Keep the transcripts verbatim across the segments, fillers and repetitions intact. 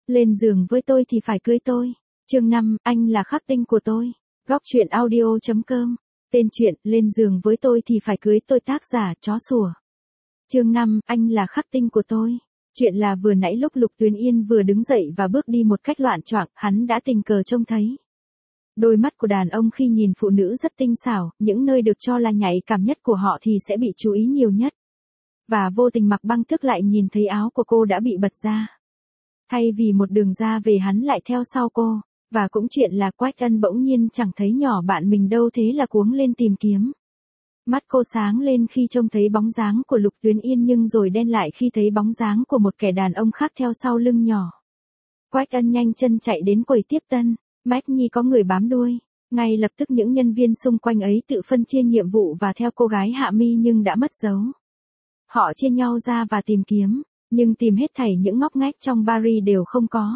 Lên giường với tôi thì phải cưới tôi. Chương năm, anh là khắc tinh của tôi. Góc truyện audio chấm com. Tên truyện, lên giường với tôi thì phải cưới tôi, tác giả, chó sủa. Chương năm, anh là khắc tinh của tôi. Chuyện là vừa nãy lúc Lục Tuyến Yên vừa đứng dậy và bước đi một cách loạn choạng, hắn đã tình cờ trông thấy. Đôi mắt của đàn ông khi nhìn phụ nữ rất tinh xảo, những nơi được cho là nhạy cảm nhất của họ thì sẽ bị chú ý nhiều nhất. Và vô tình Mạc Băng Tước lại nhìn thấy áo của cô đã bị bật ra. Thay vì một đường ra về hắn lại theo sau cô, và cũng chuyện là Quách Ân bỗng nhiên chẳng thấy nhỏ bạn mình đâu, thế là cuống lên tìm kiếm. Mắt cô sáng lên khi trông thấy bóng dáng của Lục Tuyến Yên, nhưng rồi đen lại khi thấy bóng dáng của một kẻ đàn ông khác theo sau lưng nhỏ. Quách Ân nhanh chân chạy đến quầy tiếp tân, Mách Nhi có người bám đuôi. Ngay lập tức những nhân viên xung quanh ấy tự phân chia nhiệm vụ và theo cô gái Hạ Mi nhưng đã mất dấu. Họ chia nhau ra và tìm kiếm, nhưng tìm hết thảy những ngóc ngách trong Paris đều không có.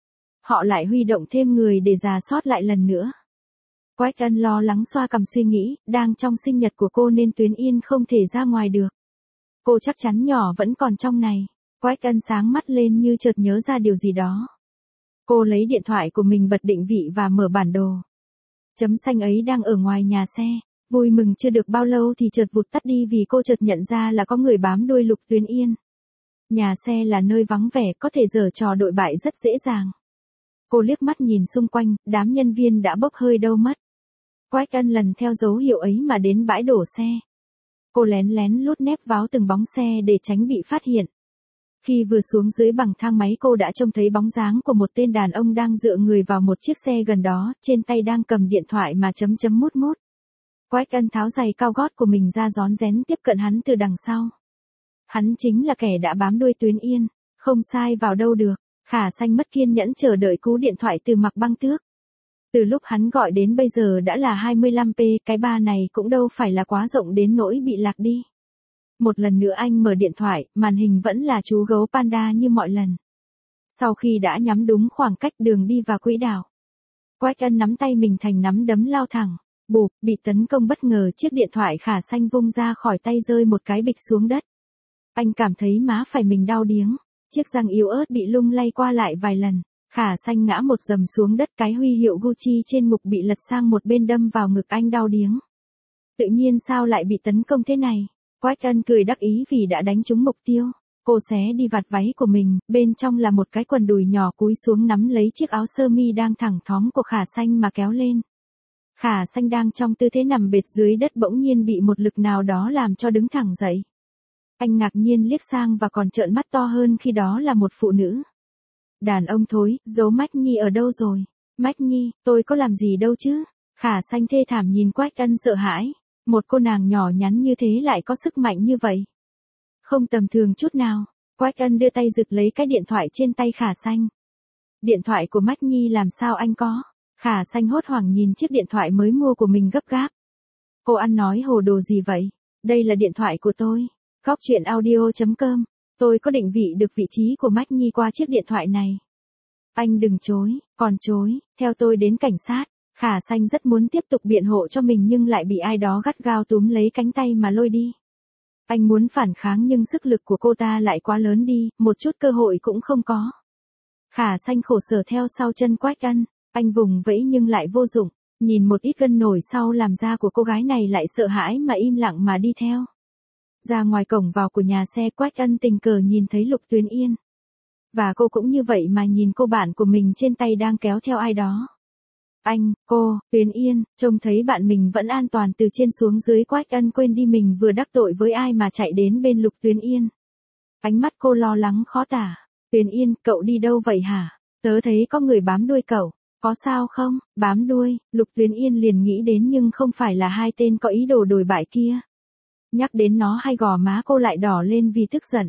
Họ lại huy động thêm người để rà soát lại lần nữa. Quách Ân lo lắng xoa cằm suy nghĩ, đang trong sinh nhật của cô nên Tuyến Yên không thể ra ngoài được. Cô chắc chắn nhỏ vẫn còn trong này. Quách Ân sáng mắt lên như chợt nhớ ra điều gì đó. Cô lấy điện thoại của mình bật định vị và mở bản đồ. Chấm xanh ấy đang ở ngoài nhà xe. Vui mừng chưa được bao lâu thì chợt vụt tắt đi vì cô chợt nhận ra là có người bám đuôi Lục Tuyến Yên. Nhà xe là nơi vắng vẻ, có thể giở trò đội bại rất dễ dàng. Cô liếc mắt nhìn xung quanh, đám nhân viên đã bốc hơi đâu mất. Quách Ân lần theo dấu hiệu ấy mà đến bãi đổ xe. Cô lén lén lút nép vào từng bóng xe để tránh bị phát hiện. Khi vừa xuống dưới bằng thang máy cô đã trông thấy bóng dáng của một tên đàn ông đang dựa người vào một chiếc xe gần đó, trên tay đang cầm điện thoại mà chấm chấm mút mút. Quách Ân tháo giày cao gót của mình ra rón rén tiếp cận hắn từ đằng sau. Hắn chính là kẻ đã bám đuôi Tuyến Yên, không sai vào đâu được. Khả Xanh mất kiên nhẫn chờ đợi cú điện thoại từ Mạc Băng Tước. Từ lúc hắn gọi đến bây giờ đã là hai mươi lăm p, cái ba này cũng đâu phải là quá rộng đến nỗi bị lạc đi. Một lần nữa anh mở điện thoại, màn hình vẫn là chú gấu panda như mọi lần. Sau khi đã nhắm đúng khoảng cách đường đi và quỹ đạo, Quách Ân nắm tay mình thành nắm đấm lao thẳng. Bụp, bị tấn công bất ngờ, chiếc điện thoại Khả Xanh vung ra khỏi tay rơi một cái bịch xuống đất. Anh cảm thấy má phải mình đau điếng, chiếc răng yếu ớt bị lung lay qua lại vài lần. Khả Xanh ngã một dầm xuống đất, cái huy hiệu Gucci trên ngực bị lật sang một bên đâm vào ngực anh đau điếng. Tự nhiên sao lại bị tấn công thế này? Quách Ân cười đắc ý vì đã đánh trúng mục tiêu. Cô xé đi vạt váy của mình, bên trong là một cái quần đùi nhỏ, cúi xuống nắm lấy chiếc áo sơ mi đang thẳng thóng của Khả Xanh mà kéo lên. Khả Xanh đang trong tư thế nằm bệt dưới đất bỗng nhiên bị một lực nào đó làm cho đứng thẳng dậy. Anh ngạc nhiên liếc sang và còn trợn mắt to hơn khi đó là một phụ nữ. Đàn ông thối, giấu Mách Nhi ở đâu rồi? Mách Nhi, tôi có làm gì đâu chứ? Khả Xanh thê thảm nhìn Quách Ân sợ hãi. Một cô nàng nhỏ nhắn như thế lại có sức mạnh như vậy. Không tầm thường chút nào. Quách Ân đưa tay giật lấy cái điện thoại trên tay Khả Xanh. Điện thoại của Mách Nhi làm sao anh có? Khả Xanh hốt hoảng nhìn chiếc điện thoại mới mua của mình gấp gáp. Cô ăn nói hồ đồ gì vậy? Đây là điện thoại của tôi. Góc truyện audio chấm com. Tôi có định vị được vị trí của Mách Nhi qua chiếc điện thoại này. Anh đừng chối, còn chối, theo tôi đến cảnh sát. Khả Xanh rất muốn tiếp tục biện hộ cho mình nhưng lại bị ai đó gắt gao túm lấy cánh tay mà lôi đi. Anh muốn phản kháng nhưng sức lực của cô ta lại quá lớn đi, một chút cơ hội cũng không có. Khả Xanh khổ sở theo sau chân Quách Ân, anh vùng vẫy nhưng lại vô dụng, nhìn một ít gân nổi sau làn da của cô gái này lại sợ hãi mà im lặng mà đi theo. Ra ngoài cổng vào của nhà xe, Quách Ân tình cờ nhìn thấy Lục Tuyến Yên. Và cô cũng như vậy mà nhìn cô bạn của mình trên tay đang kéo theo ai đó. Anh, cô, Tuyến Yên, trông thấy bạn mình vẫn an toàn từ trên xuống dưới, Quách Ân quên đi mình vừa đắc tội với ai mà chạy đến bên Lục Tuyến Yên. Ánh mắt cô lo lắng khó tả. Tuyến Yên, cậu đi đâu vậy hả? Tớ thấy có người bám đuôi cậu. Có sao không? Bám đuôi, Lục Tuyến Yên liền nghĩ đến nhưng không phải là hai tên có ý đồ đồi bại kia. Nhắc đến nó hay gò má cô lại đỏ lên vì tức giận.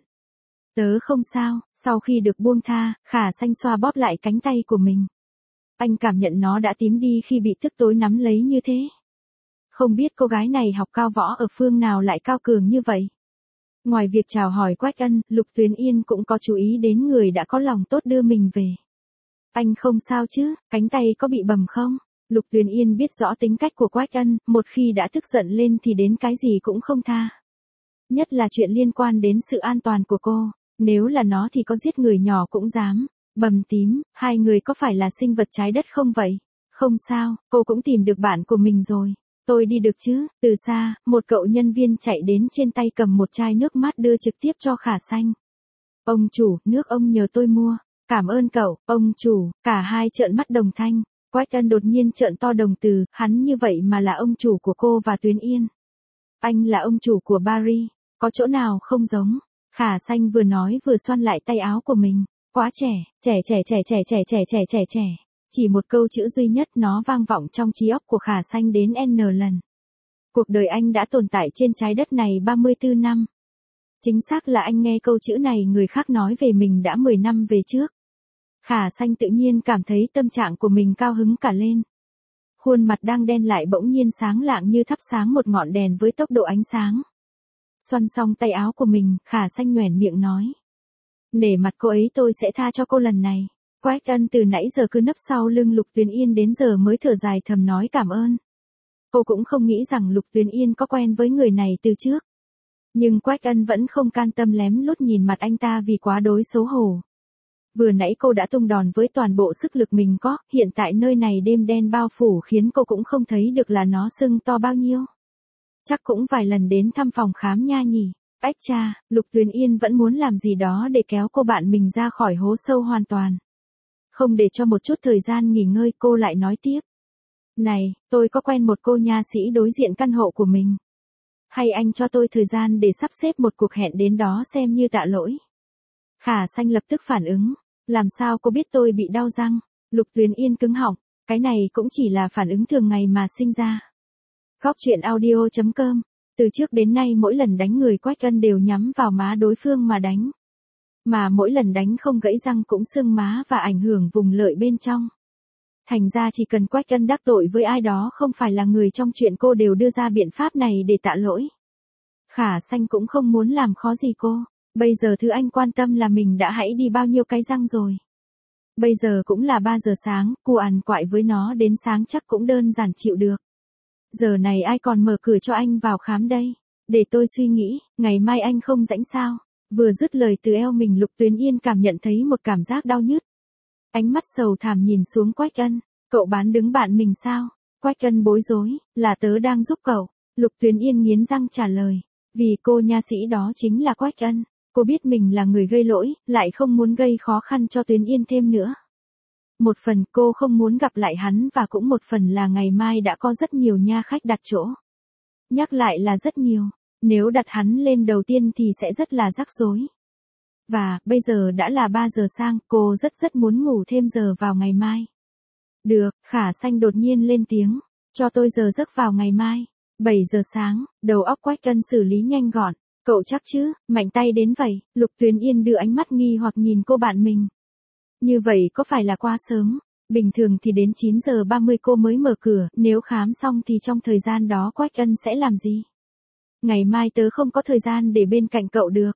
Tớ không sao. Sau khi được buông tha, Khả Xanh xoa bóp lại cánh tay của mình. Anh cảm nhận nó đã tím đi khi bị tức tối nắm lấy như thế. Không biết cô gái này học cao võ ở phương nào lại cao cường như vậy. Ngoài việc chào hỏi Quách Ân, Lục Tuyến Yên cũng có chú ý đến người đã có lòng tốt đưa mình về. Anh không sao chứ, cánh tay có bị bầm không? Lục Tuyến Yên biết rõ tính cách của Quách Ân, một khi đã tức giận lên thì đến cái gì cũng không tha. Nhất là chuyện liên quan đến sự an toàn của cô, nếu là nó thì có giết người nhỏ cũng dám. Bầm tím, hai người có phải là sinh vật trái đất không vậy? Không sao, cô cũng tìm được bạn của mình rồi. Tôi đi được chứ? Từ xa, một cậu nhân viên chạy đến trên tay cầm một chai nước mát đưa trực tiếp cho Khả Sanh. Ông chủ, nước ông nhờ tôi mua. Cảm ơn cậu, ông chủ, cả hai trợn mắt đồng thanh. Quách Ân đột nhiên trợn to đồng từ, hắn như vậy mà là ông chủ của cô và Tuyến Yên. Anh là ông chủ của Paris, có chỗ nào không giống? Khả Sanh vừa nói vừa xoăn lại tay áo của mình. Quá trẻ, trẻ trẻ trẻ trẻ trẻ trẻ trẻ trẻ trẻ. Chỉ một câu chữ duy nhất nó vang vọng trong trí óc của Khả Sanh đến N lần. Cuộc đời anh đã tồn tại trên trái đất này ba mươi tư năm. Chính xác là anh nghe câu chữ này người khác nói về mình đã mười năm về trước. Khả Sanh tự nhiên cảm thấy tâm trạng của mình cao hứng cả lên. Khuôn mặt đang đen lại bỗng nhiên sáng lạng như thắp sáng một ngọn đèn với tốc độ ánh sáng. Xoăn xong tay áo của mình, Khả Sanh nhoẻn miệng nói. Nể mặt cô ấy tôi sẽ tha cho cô lần này. Quách Ân từ nãy giờ cứ nấp sau lưng Lục Tuyến Yên đến giờ mới thở dài thầm nói cảm ơn. Cô cũng không nghĩ rằng Lục Tuyến Yên có quen với người này từ trước. Nhưng Quách Ân vẫn không can tâm lém lút nhìn mặt anh ta vì quá đối xấu hổ. Vừa nãy cô đã tung đòn với toàn bộ sức lực mình có, hiện tại nơi này đêm đen bao phủ khiến cô cũng không thấy được là nó sưng to bao nhiêu. Chắc cũng vài lần đến thăm phòng khám nha nhỉ. Ách cha, Lục Tuyến Yên vẫn muốn làm gì đó để kéo cô bạn mình ra khỏi hố sâu hoàn toàn. Không để cho một chút thời gian nghỉ ngơi cô lại nói tiếp. Này, tôi có quen một cô nha sĩ đối diện căn hộ của mình. Hay anh cho tôi thời gian để sắp xếp một cuộc hẹn đến đó xem như tạ lỗi. Khả Sanh lập tức phản ứng. Làm sao cô biết tôi bị đau răng? Lục Tuyến Yên cứng họng. Cái này cũng chỉ là phản ứng thường ngày mà sinh ra. Góc truyện audio chấm com. Từ trước đến nay mỗi lần đánh người Quách Ân đều nhắm vào má đối phương mà đánh. Mà mỗi lần đánh không gãy răng cũng sưng má và ảnh hưởng vùng lợi bên trong. Thành ra chỉ cần Quách Ân đắc tội với ai đó không phải là người trong chuyện cô đều đưa ra biện pháp này để tạ lỗi. Khả Sanh cũng không muốn làm khó gì cô. Bây giờ thứ anh quan tâm là mình đã hãy đi bao nhiêu cái răng rồi. Bây giờ cũng là ba giờ sáng, cu ằn quại với nó đến sáng chắc cũng đơn giản chịu được. Giờ này ai còn mở cửa cho anh vào khám đây? Để tôi suy nghĩ, ngày mai anh không rảnh sao? Vừa dứt lời từ eo mình Lục Tuyến Yên cảm nhận thấy một cảm giác đau nhức. Ánh mắt sầu thảm nhìn xuống Quách Ân. Cậu bán đứng bạn mình sao? Quách Ân bối rối, là tớ đang giúp cậu. Lục Tuyến Yên nghiến răng trả lời. Vì cô nha sĩ đó chính là Quách Ân. Cô biết mình là người gây lỗi, lại không muốn gây khó khăn cho Tuyến Yên thêm nữa. Một phần cô không muốn gặp lại hắn và cũng một phần là ngày mai đã có rất nhiều nha khách đặt chỗ. Nhắc lại là rất nhiều. Nếu đặt hắn lên đầu tiên thì sẽ rất là rắc rối. Và, bây giờ đã là ba giờ sang, cô rất rất muốn ngủ thêm giờ vào ngày mai. Được, Khả Sanh đột nhiên lên tiếng. Cho tôi giờ giấc vào ngày mai. bảy giờ sáng, đầu óc Quách Ân xử lý nhanh gọn. Cậu chắc chứ, mạnh tay đến vậy. Lục Tuyến Yên đưa ánh mắt nghi hoặc nhìn cô bạn mình. Như vậy có phải là quá sớm? Bình thường thì đến chín giờ ba mươi cô mới mở cửa, nếu khám xong thì trong thời gian đó Quách Ân sẽ làm gì? Ngày mai tớ không có thời gian để bên cạnh cậu được.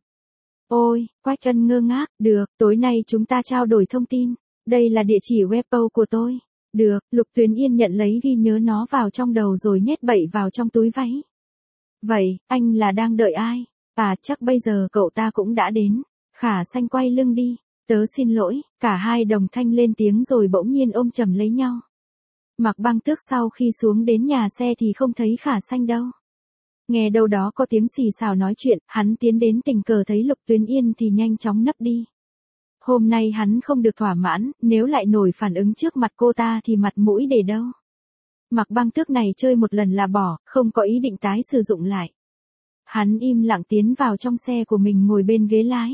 Ôi, Quách Ân ngơ ngác, được, tối nay chúng ta trao đổi thông tin. Đây là địa chỉ webpo của tôi. Được, Lục Tuyến Yên nhận lấy ghi nhớ nó vào trong đầu rồi nhét bậy vào trong túi váy. Vậy, anh là đang đợi ai? À, chắc bây giờ cậu ta cũng đã đến. Khả Sanh quay lưng đi. Tớ xin lỗi, cả hai đồng thanh lên tiếng rồi bỗng nhiên ôm chầm lấy nhau. Mạc Băng Tước sau khi xuống đến nhà xe thì không thấy Khả Sanh đâu. Nghe đâu đó có tiếng xì xào nói chuyện, hắn tiến đến tình cờ thấy Lục Tuyến Yên thì nhanh chóng nấp đi. Hôm nay hắn không được thỏa mãn, nếu lại nổi phản ứng trước mặt cô ta thì mặt mũi để đâu. Mạc Băng Tước này chơi một lần là bỏ, không có ý định tái sử dụng lại. Hắn im lặng tiến vào trong xe của mình ngồi bên ghế lái.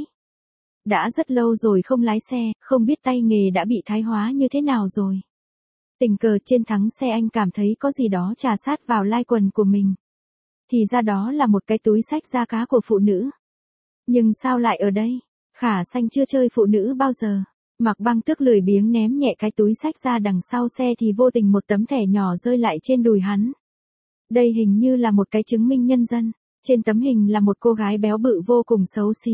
Đã rất lâu rồi không lái xe, không biết tay nghề đã bị thái hóa như thế nào rồi. Tình cờ trên thắng xe anh cảm thấy có gì đó chà sát vào lai quần của mình. Thì ra đó là một cái túi xách da cá của phụ nữ. Nhưng sao lại ở đây? Khả Sanh chưa chơi phụ nữ bao giờ. Mạc Băng Tước lười biếng ném nhẹ cái túi xách ra đằng sau xe thì vô tình một tấm thẻ nhỏ rơi lại trên đùi hắn. Đây hình như là một cái chứng minh nhân dân. Trên tấm hình là một cô gái béo bự vô cùng xấu xí.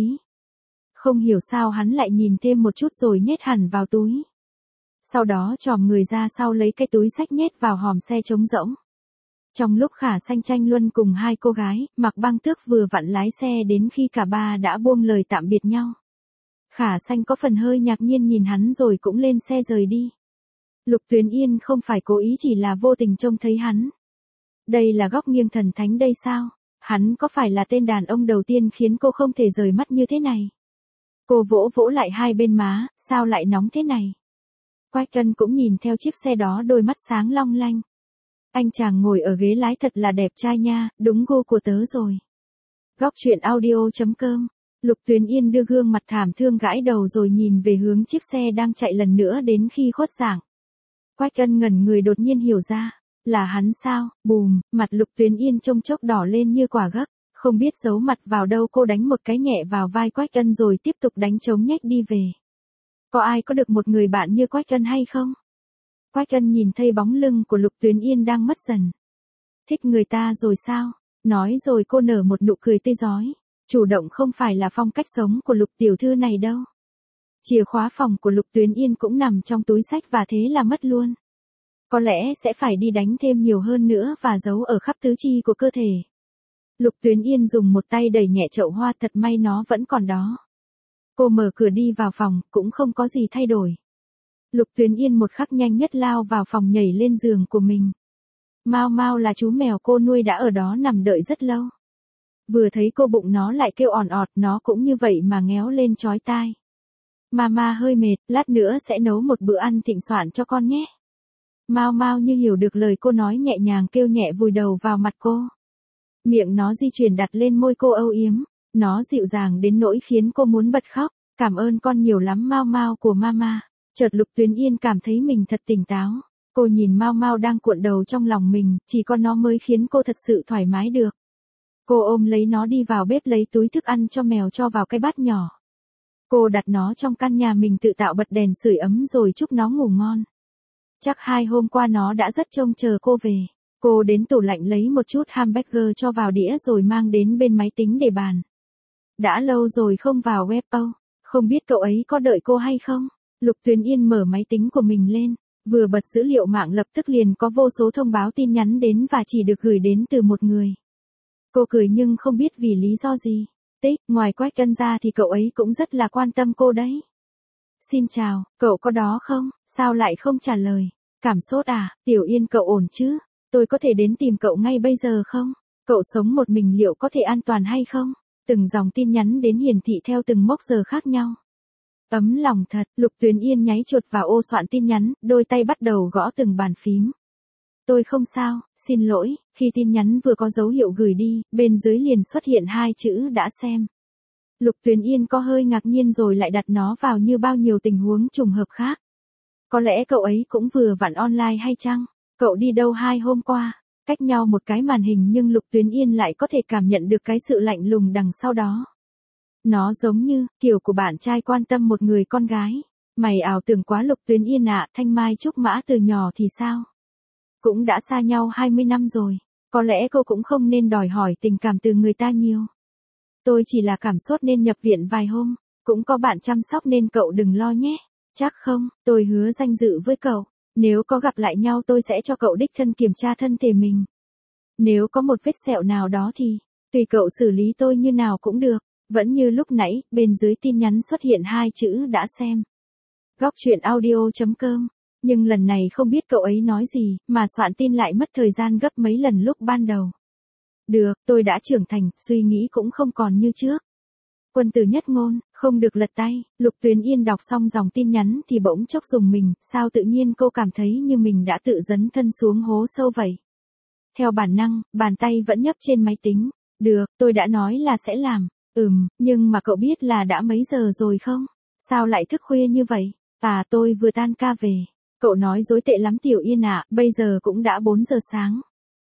Không hiểu sao hắn lại nhìn thêm một chút rồi nhét hẳn vào túi. Sau đó chòm người ra sau lấy cái túi xách nhét vào hòm xe trống rỗng. Trong lúc Khả Sanh tranh luân cùng hai cô gái, Mạc Băng Tước vừa vặn lái xe đến khi cả ba đã buông lời tạm biệt nhau. Khả Xanh có phần hơi ngạc nhiên nhìn hắn rồi cũng lên xe rời đi. Lục Tuyến Yên không phải cố ý, chỉ là vô tình trông thấy hắn. Đây là góc nghiêng thần thánh đây sao? Hắn có phải là tên đàn ông đầu tiên khiến cô không thể rời mắt như thế này? Cô vỗ vỗ lại hai bên má, sao lại nóng thế này? Quách Cân cũng nhìn theo chiếc xe đó, đôi mắt sáng long lanh. Anh chàng ngồi ở ghế lái thật là đẹp trai nha, đúng gu của tớ rồi. Góc truyện audio chấm com. Lục Tuyến Yên đưa gương mặt thảm thương gãi đầu rồi nhìn về hướng chiếc xe đang chạy lần nữa đến khi khuất dạng. Quách Cân ngẩn người đột nhiên hiểu ra, là hắn sao? Bùm, mặt Lục Tuyến Yên trông chốc đỏ lên như quả gấc, không biết giấu mặt vào đâu, cô đánh một cái nhẹ vào vai Quách Cân rồi tiếp tục đánh trống nhách đi về. Có ai có được một người bạn như Quách Cân hay không? Quách Cân nhìn thấy bóng lưng của Lục Tuyến Yên đang mất dần. Thích người ta rồi sao? Nói rồi cô nở một nụ cười tươi rói. Chủ động không phải là phong cách sống của Lục tiểu thư này đâu. Chìa khóa phòng của Lục Tuyến Yên cũng nằm trong túi xách và thế là mất luôn. Có lẽ sẽ phải đi đánh thêm nhiều hơn nữa và giấu ở khắp tứ chi của cơ thể. Lục Tuyến Yên dùng một tay đẩy nhẹ chậu hoa, thật may nó vẫn còn đó. Cô mở cửa đi vào phòng, cũng không có gì thay đổi. Lục Tuyến Yên một khắc nhanh nhất lao vào phòng, nhảy lên giường của mình. Mao Mao là chú mèo cô nuôi đã ở đó nằm đợi rất lâu. Vừa thấy cô bụng nó lại kêu òn ọt, nó cũng như vậy mà ngéo lên chói tai. Mama hơi mệt, lát nữa sẽ nấu một bữa ăn thịnh soạn cho con nhé. Mao Mao như hiểu được lời cô nói, nhẹ nhàng kêu nhẹ vùi đầu vào mặt cô. Miệng nó di chuyển đặt lên môi cô âu yếm, nó dịu dàng đến nỗi khiến cô muốn bật khóc. Cảm ơn con nhiều lắm Mao Mao của Mama. Chợt Lục Tuyến Yên cảm thấy mình thật tỉnh táo. Cô nhìn Mao Mao đang cuộn đầu trong lòng mình, chỉ có nó mới khiến cô thật sự thoải mái được. Cô ôm lấy nó đi vào bếp lấy túi thức ăn cho mèo cho vào cái bát nhỏ. Cô đặt nó trong căn nhà mình tự tạo, bật đèn sưởi ấm rồi chúc nó ngủ ngon. Chắc hai hôm qua nó đã rất trông chờ cô về. Cô đến tủ lạnh lấy một chút hamburger cho vào đĩa rồi mang đến bên máy tính để bàn. Đã lâu rồi không vào Weibo, không biết cậu ấy có đợi cô hay không? Lục Tuyến Yên mở máy tính của mình lên, vừa bật dữ liệu mạng lập tức liền có vô số thông báo tin nhắn đến và chỉ được gửi đến từ một người. Cô cười nhưng không biết vì lý do gì. Tích, ngoài Quách Cân ra thì cậu ấy cũng rất là quan tâm cô đấy. Xin chào, cậu có đó không? Sao lại không trả lời? Cảm sốt à? Tiểu Yên cậu ổn chứ? Tôi có thể đến tìm cậu ngay bây giờ không? Cậu sống một mình liệu có thể an toàn hay không? Từng dòng tin nhắn đến hiển thị theo từng mốc giờ khác nhau. Ấm lòng thật, Lục Tuyến Yên nháy chuột vào ô soạn tin nhắn, đôi tay bắt đầu gõ từng bàn phím. Tôi không sao, xin lỗi. Khi tin nhắn vừa có dấu hiệu gửi đi, bên dưới liền xuất hiện hai chữ đã xem. Lục Tuyến Yên có hơi ngạc nhiên rồi lại đặt nó vào như bao nhiêu tình huống trùng hợp khác. Có lẽ cậu ấy cũng vừa vặn online hay chăng? Cậu đi đâu hai hôm qua? Cách nhau một cái màn hình nhưng Lục Tuyến Yên lại có thể cảm nhận được cái sự lạnh lùng đằng sau đó. Nó giống như kiểu của bạn trai quan tâm một người con gái. Mày ảo tưởng quá Lục Tuyến Yên ạ. Thanh Mai Trúc Mã từ nhỏ thì sao? Cũng đã xa nhau hai mươi năm rồi. Có lẽ cô cũng không nên đòi hỏi tình cảm từ người ta nhiều. Tôi chỉ là cảm sốt nên nhập viện vài hôm. Cũng có bạn chăm sóc nên cậu đừng lo nhé. Chắc không, tôi hứa danh dự với cậu. Nếu có gặp lại nhau tôi sẽ cho cậu đích thân kiểm tra thân thể mình. Nếu có một vết sẹo nào đó thì, tùy cậu xử lý tôi như nào cũng được. Vẫn như lúc nãy, bên dưới tin nhắn xuất hiện hai chữ đã xem. Góc truyện audio chấm com. Nhưng lần này không biết cậu ấy nói gì, mà soạn tin lại mất thời gian gấp mấy lần lúc ban đầu. Được, tôi đã trưởng thành, suy nghĩ cũng không còn như trước. Quân tử nhất ngôn, không được lật tay. Lục Tuyến Yên đọc xong dòng tin nhắn thì bỗng chốc rùng mình, sao tự nhiên cô cảm thấy như mình đã tự dấn thân xuống hố sâu vậy. Theo bản năng, bàn tay vẫn nhấp trên máy tính. Được, tôi đã nói là sẽ làm. Ừm, nhưng mà cậu biết là đã mấy giờ rồi không? Sao lại thức khuya như vậy? À, tôi vừa tan ca về. Cậu nói dối tệ lắm Tiểu Yên ạ, bây giờ cũng đã bốn giờ sáng.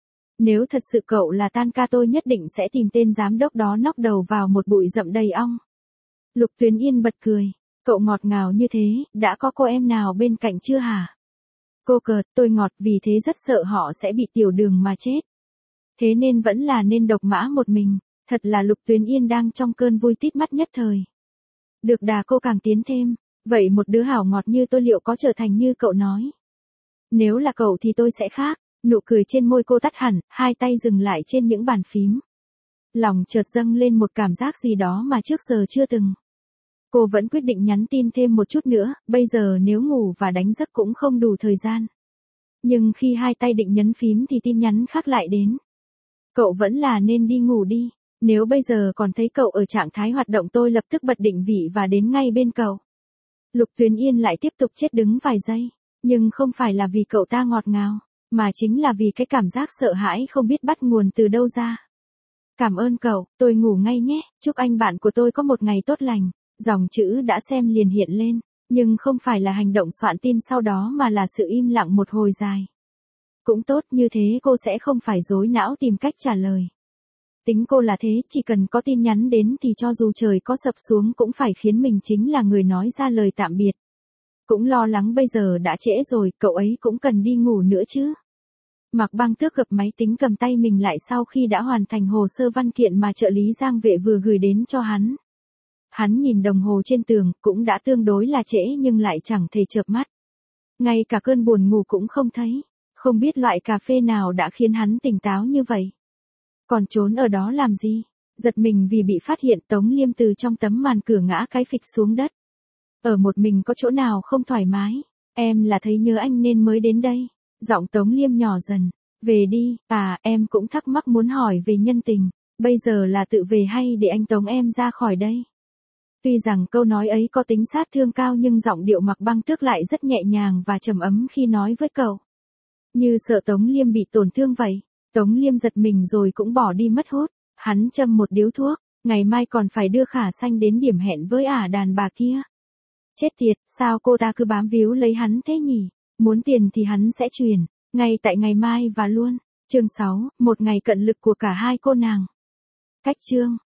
Nếu thật sự cậu là tan ca tôi nhất định sẽ tìm tên giám đốc đó nóc đầu vào một bụi rậm đầy ong. Lục Tuyến Yên bật cười. Cậu ngọt ngào như thế, đã có cô em nào bên cạnh chưa hả? Cô cợt, tôi ngọt vì thế rất sợ họ sẽ bị tiểu đường mà chết. Thế nên vẫn là nên độc mã một mình. Thật là Lục Tuyến Yên đang trong cơn vui tít mắt nhất thời. Được đà cô càng tiến thêm. Vậy một đứa hảo ngọt như tôi liệu có trở thành như cậu nói? Nếu là cậu thì tôi sẽ khác. Nụ cười trên môi cô tắt hẳn, hai tay dừng lại trên những bàn phím. Lòng chợt dâng lên một cảm giác gì đó mà trước giờ chưa từng. Cô vẫn quyết định nhắn tin thêm một chút nữa, bây giờ nếu ngủ và đánh giấc cũng không đủ thời gian. Nhưng khi hai tay định nhấn phím thì tin nhắn khác lại đến. Cậu vẫn là nên đi ngủ đi, nếu bây giờ còn thấy cậu ở trạng thái hoạt động tôi lập tức bật định vị và đến ngay bên cậu. Lục Tuyến Yên lại tiếp tục chết đứng vài giây, nhưng không phải là vì cậu ta ngọt ngào, mà chính là vì cái cảm giác sợ hãi không biết bắt nguồn từ đâu ra. Cảm ơn cậu, tôi ngủ ngay nhé, chúc anh bạn của tôi có một ngày tốt lành. Dòng chữ đã xem liền hiện lên, nhưng không phải là hành động soạn tin sau đó mà là sự im lặng một hồi dài. Cũng tốt, như thế cô sẽ không phải rối não tìm cách trả lời. Tính cô là thế, chỉ cần có tin nhắn đến thì cho dù trời có sập xuống cũng phải khiến mình chính là người nói ra lời tạm biệt. Cũng lo lắng bây giờ đã trễ rồi, cậu ấy cũng cần đi ngủ nữa chứ. Mạc Băng Tước gập máy tính cầm tay mình lại sau khi đã hoàn thành hồ sơ văn kiện mà trợ lý Giang Vệ vừa gửi đến cho hắn. Hắn nhìn đồng hồ trên tường, cũng đã tương đối là trễ nhưng lại chẳng thể chợp mắt. Ngay cả cơn buồn ngủ cũng không thấy, không biết loại cà phê nào đã khiến hắn tỉnh táo như vậy. Còn trốn ở đó làm gì? Giật mình vì bị phát hiện, Tống Liêm từ trong tấm màn cửa ngã cái phịch xuống đất. Ở một mình có chỗ nào không thoải mái? Em là thấy nhớ anh nên mới đến đây. Giọng Tống Liêm nhỏ dần. Về đi, à em cũng thắc mắc muốn hỏi về nhân tình. Bây giờ là tự về hay để anh tống em ra khỏi đây? Tuy rằng câu nói ấy có tính sát thương cao nhưng giọng điệu Mạc Băng Tước lại rất nhẹ nhàng và trầm ấm khi nói với cậu. Như sợ Tống Liêm bị tổn thương vậy. Tống Liêm giật mình rồi cũng bỏ đi mất hút. Hắn châm một điếu thuốc, ngày mai còn phải đưa Khả Xanh đến điểm hẹn với ả đàn bà kia. Chết tiệt, sao cô ta cứ bám víu lấy hắn thế nhỉ? Muốn tiền thì hắn sẽ truyền, ngay tại ngày mai và luôn. Chương sáu, một ngày cận lực của cả hai cô nàng. Cách chương